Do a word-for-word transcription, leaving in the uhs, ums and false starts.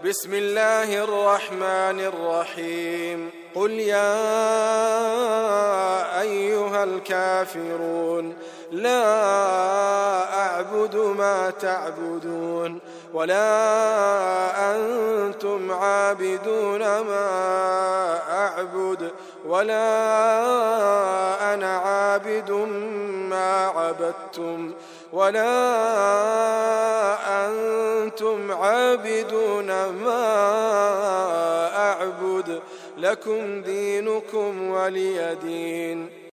بسم الله الرحمن الرحيم قل يا أيها الكافرون لا أعبد ما تعبدون ولا أنتم عابدون ما أعبد ولا أنا عابد ما عبدتم ولا أنتم عابدون ما أعبد لكم دينكم ولي دين.